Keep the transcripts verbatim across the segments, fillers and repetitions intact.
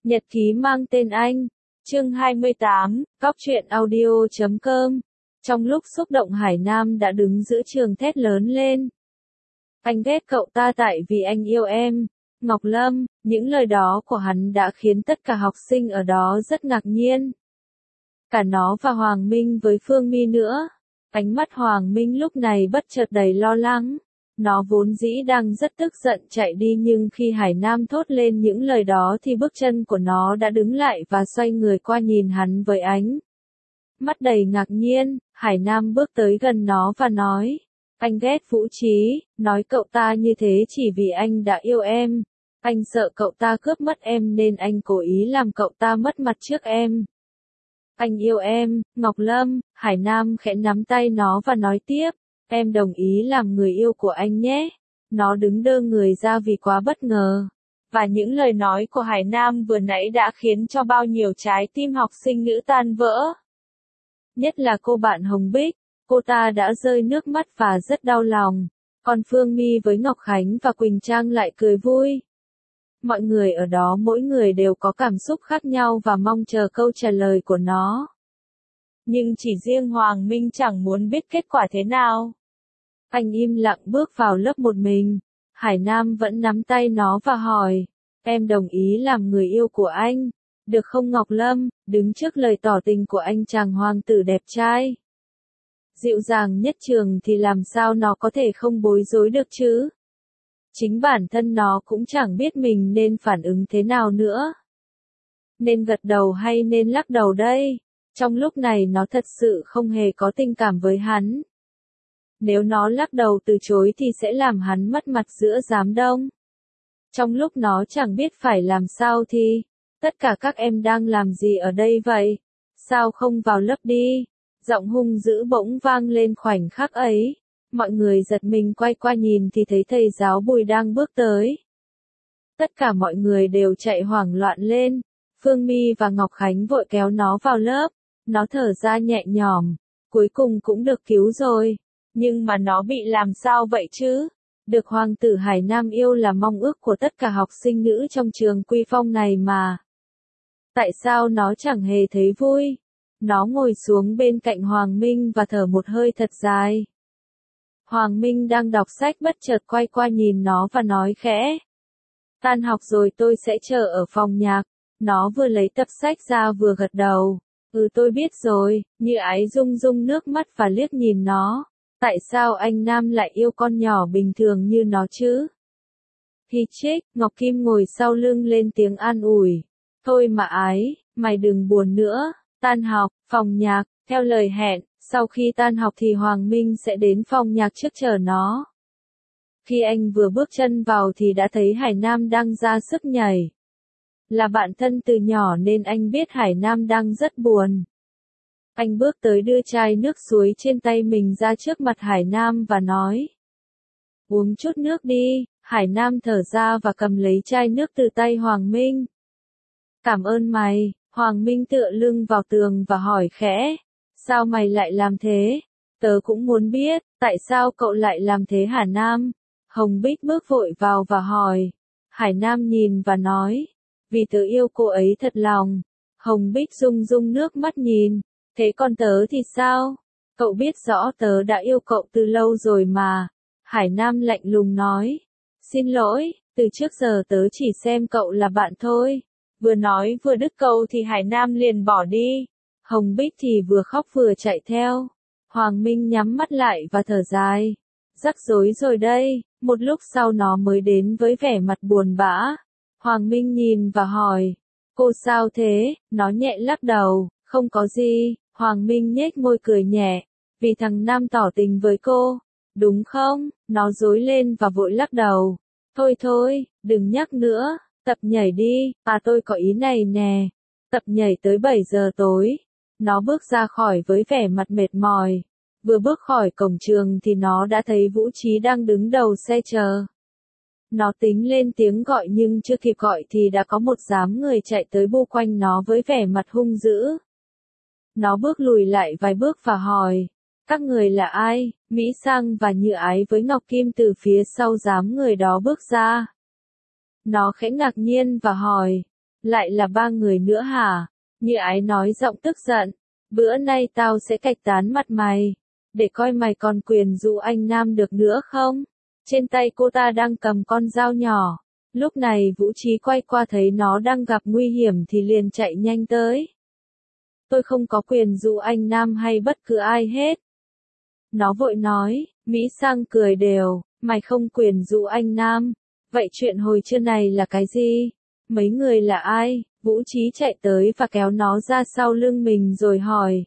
Nhật ký mang tên anh. Chương hai mươi tám, Cóc truyện audio chấm com. Trong lúc xúc động Hải Nam đã đứng giữa trường thét lớn lên. Anh ghét cậu ta tại vì anh yêu em. Ngọc Lâm, những lời đó của hắn đã khiến tất cả học sinh ở đó rất ngạc nhiên. Cả nó và Hoàng Minh với Phương My nữa. Ánh mắt Hoàng Minh lúc này bất chợt đầy lo lắng. Nó vốn dĩ đang rất tức giận chạy đi nhưng khi Hải Nam thốt lên những lời đó thì bước chân của nó đã đứng lại và xoay người qua nhìn hắn với ánh mắt đầy ngạc nhiên. Hải Nam bước tới gần nó và nói, anh ghét Vũ Trí, nói cậu ta như thế chỉ vì anh đã yêu em. Anh sợ cậu ta cướp mất em nên anh cố ý làm cậu ta mất mặt trước em. Anh yêu em, Ngọc Lâm. Hải Nam khẽ nắm tay nó và nói tiếp, em đồng ý làm người yêu của anh nhé. Nó đứng đơ người ra vì quá bất ngờ. Và những lời nói của Hải Nam vừa nãy đã khiến cho bao nhiêu trái tim học sinh nữ tan vỡ. Nhất là cô bạn Hồng Bích, cô ta đã rơi nước mắt và rất đau lòng. Còn Phương My với Ngọc Khánh và Quỳnh Trang lại cười vui. Mọi người ở đó mỗi người đều có cảm xúc khác nhau và mong chờ câu trả lời của nó. Nhưng chỉ riêng Hoàng Minh chẳng muốn biết kết quả thế nào. Anh im lặng bước vào lớp một mình. Hải Nam vẫn nắm tay nó và hỏi, em đồng ý làm người yêu của anh, được không Ngọc Lâm? Đứng trước lời tỏ tình của anh chàng hoàng tử đẹp trai, dịu dàng nhất trường thì làm sao nó có thể không bối rối được chứ? Chính bản thân nó cũng chẳng biết mình nên phản ứng thế nào nữa. Nên gật đầu hay nên lắc đầu đây? Trong lúc này nó thật sự không hề có tình cảm với hắn. Nếu nó lắc đầu từ chối thì sẽ làm hắn mất mặt giữa đám đông. Trong lúc nó chẳng biết phải làm sao thì, tất cả các em đang làm gì ở đây vậy? Sao không vào lớp đi? Giọng hung dữ bỗng vang lên khoảnh khắc ấy. Mọi người giật mình quay qua nhìn thì thấy thầy giáo Bùi đang bước tới. Tất cả mọi người đều chạy hoảng loạn lên. Phương My và Ngọc Khánh vội kéo nó vào lớp. Nó thở ra nhẹ nhõm. Cuối cùng cũng được cứu rồi. Nhưng mà nó bị làm sao vậy chứ? Được hoàng tử Hải Nam yêu là mong ước của tất cả học sinh nữ trong trường Quy Phong này mà. Tại sao nó chẳng hề thấy vui? Nó ngồi xuống bên cạnh Hoàng Minh và thở một hơi thật dài. Hoàng Minh đang đọc sách bất chợt quay qua nhìn nó và nói khẽ. Tan học rồi tôi sẽ chờ ở phòng nhạc. Nó vừa lấy tập sách ra vừa gật đầu. Ừ tôi biết rồi, Như Ái rung rung nước mắt và liếc nhìn nó. Tại sao anh Nam lại yêu con nhỏ bình thường như nó chứ? Hi chích, Ngọc Kim ngồi sau lưng lên tiếng an ủi. Thôi mà Ái, mày đừng buồn nữa. Tan học, phòng nhạc, theo lời hẹn, sau khi tan học thì Hoàng Minh sẽ đến phòng nhạc trước chờ nó. Khi anh vừa bước chân vào thì đã thấy Hải Nam đang ra sức nhảy. Là bạn thân từ nhỏ nên anh biết Hải Nam đang rất buồn. Anh bước tới đưa chai nước suối trên tay mình ra trước mặt Hải Nam và nói. Uống chút nước đi. Hải Nam thở ra và cầm lấy chai nước từ tay Hoàng Minh. Cảm ơn mày. Hoàng Minh tựa lưng vào tường và hỏi khẽ. Sao mày lại làm thế? Tớ cũng muốn biết, tại sao cậu lại làm thế hả Nam? Hồng Bích bước vội vào và hỏi. Hải Nam nhìn và nói. Vì tớ yêu cô ấy thật lòng. Hồng Bích rung rung nước mắt nhìn. Thế còn tớ thì sao? Cậu biết rõ tớ đã yêu cậu từ lâu rồi mà. Hải Nam lạnh lùng nói. Xin lỗi, từ trước giờ tớ chỉ xem cậu là bạn thôi. Vừa nói vừa đứt câu thì Hải Nam liền bỏ đi. Hồng Bích thì vừa khóc vừa chạy theo. Hoàng Minh nhắm mắt lại và thở dài. Rắc rối rồi đây. Một lúc sau nó mới đến với vẻ mặt buồn bã. Hoàng Minh nhìn và hỏi. Cô sao thế? Nó nhẹ lắc đầu. Không có gì. Hoàng Minh nhếch môi cười nhẹ. Vì thằng Nam tỏ tình với cô. Đúng không? Nó rối lên và vội lắc đầu. Thôi thôi, đừng nhắc nữa. Tập nhảy đi. À tôi có ý này nè. Tập nhảy tới bảy giờ tối. Nó bước ra khỏi với vẻ mặt mệt mỏi. Vừa bước khỏi cổng trường thì nó đã thấy Vũ Trí đang đứng đầu xe chờ. Nó tính lên tiếng gọi nhưng chưa kịp gọi thì đã có một đám người chạy tới bu quanh nó với vẻ mặt hung dữ. Nó bước lùi lại vài bước và hỏi. Các người là ai? Mỹ Sang và Như Ái với Ngọc Kim từ phía sau đám người đó bước ra. Nó khẽ ngạc nhiên và hỏi. Lại là ba người nữa hả? Như ái nói giọng tức giận. Bữa nay tao sẽ cạch tán mặt mày. Để coi mày còn quyền dụ anh Nam được nữa không? Trên tay cô ta đang cầm con dao nhỏ. Lúc này Vũ Trí quay qua thấy nó đang gặp nguy hiểm thì liền chạy nhanh tới. Tôi không có quyền dụ anh Nam hay bất cứ ai hết. Nó vội nói, Mỹ Sang cười đều, mày không quyền dụ anh Nam. Vậy chuyện hồi trưa này là cái gì? Mấy người là ai? Vũ Trí chạy tới và kéo nó ra sau lưng mình rồi hỏi.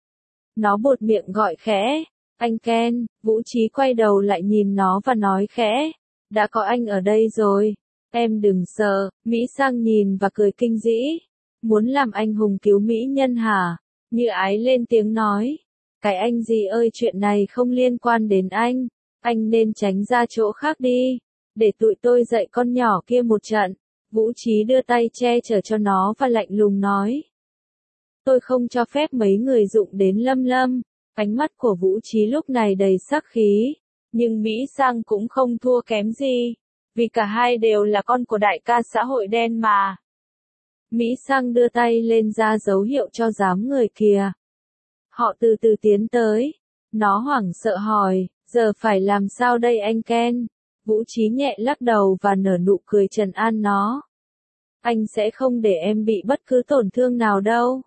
Nó buột miệng gọi khẽ, anh Ken. Vũ Trí quay đầu lại nhìn nó và nói khẽ, đã có anh ở đây rồi. Em đừng sợ. Mỹ Sang nhìn và cười kinh dĩ. Muốn làm anh hùng cứu mỹ nhân hả? Như ái lên tiếng nói. Cái anh gì ơi, chuyện này không liên quan đến anh. Anh nên tránh ra chỗ khác đi. Để tụi tôi dạy con nhỏ kia một trận. Vũ Trí đưa tay che chở cho nó và lạnh lùng nói. Tôi không cho phép mấy người dụng đến Lâm Lâm. Ánh mắt của Vũ Trí lúc này đầy sắc khí. Nhưng Mỹ Sang cũng không thua kém gì. Vì cả hai đều là con của đại ca xã hội đen mà. Mỹ Sang đưa tay lên ra dấu hiệu cho đám người kìa. Họ từ từ tiến tới. Nó hoảng sợ hỏi, giờ phải làm sao đây anh Ken? Vũ Trí nhẹ lắc đầu và nở nụ cười trấn an nó. Anh sẽ không để em bị bất cứ tổn thương nào đâu.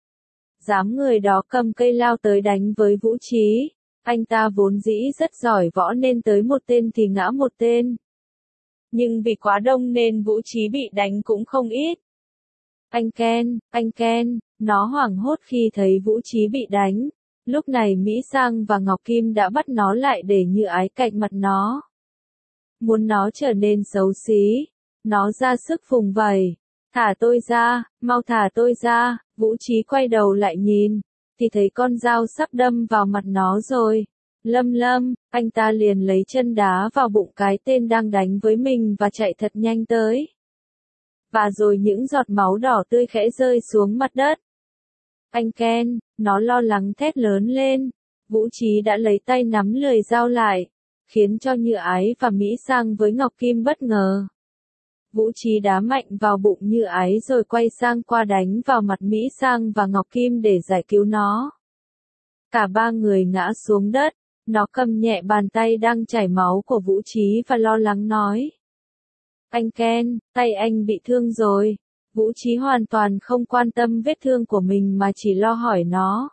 Đám người đó cầm cây lao tới đánh với Vũ Trí. Anh ta vốn dĩ rất giỏi võ nên tới một tên thì ngã một tên. Nhưng vì quá đông nên Vũ Trí bị đánh cũng không ít. Anh Ken, anh Ken, nó hoảng hốt khi thấy Vũ Trí bị đánh. Lúc này Mỹ Sang và Ngọc Kim đã bắt nó lại để Như ái cạnh mặt nó. Muốn nó trở nên xấu xí. Nó ra sức phùng vầy. Thả tôi ra, mau thả tôi ra. Vũ Trí quay đầu lại nhìn. Thì thấy con dao sắp đâm vào mặt nó rồi. Lâm Lâm, anh ta liền lấy chân đá vào bụng cái tên đang đánh với mình và chạy thật nhanh tới. Và rồi những giọt máu đỏ tươi khẽ rơi xuống mặt đất. Anh Ken, nó lo lắng thét lớn lên. Vũ Trí đã lấy tay nắm lưỡi dao lại, khiến cho Như ái và Mỹ Sang với Ngọc Kim bất ngờ. Vũ Trí đá mạnh vào bụng Như ái rồi quay sang qua đánh vào mặt Mỹ Sang và Ngọc Kim để giải cứu nó. Cả ba người ngã xuống đất. Nó cầm nhẹ bàn tay đang chảy máu của Vũ Trí và lo lắng nói. Anh Ken, tay anh bị thương rồi. Vũ Trí hoàn toàn không quan tâm vết thương của mình mà chỉ lo hỏi nó.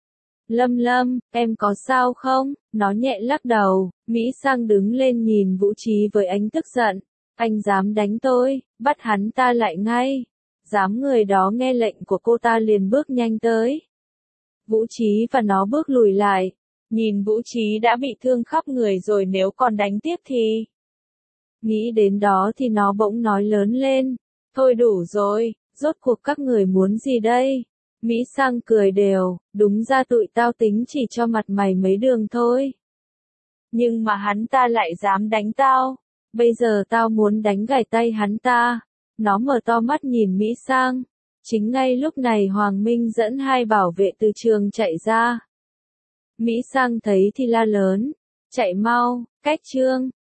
Lâm Lâm, em có sao không? Nó nhẹ lắc đầu. Mỹ Sang đứng lên nhìn Vũ Trí với ánh tức giận. Anh dám đánh tôi, bắt hắn ta lại ngay. Dám người đó nghe lệnh của cô ta liền bước nhanh tới. Vũ Trí và nó bước lùi lại. Nhìn Vũ Trí đã bị thương khắp người rồi, nếu còn đánh tiếp thì... Nghĩ đến đó thì nó bỗng nói lớn lên. Thôi đủ rồi, rốt cuộc các người muốn gì đây? Mỹ Sang cười đều, đúng ra tụi tao tính chỉ cho mặt mày mấy đường thôi. Nhưng mà hắn ta lại dám đánh tao. Bây giờ tao muốn đánh gãy tay hắn ta. Nó mở to mắt nhìn Mỹ Sang. Chính ngay lúc này Hoàng Minh dẫn hai bảo vệ từ trường chạy ra. Mỹ Sang thấy thì la lớn. Chạy mau, cách trương.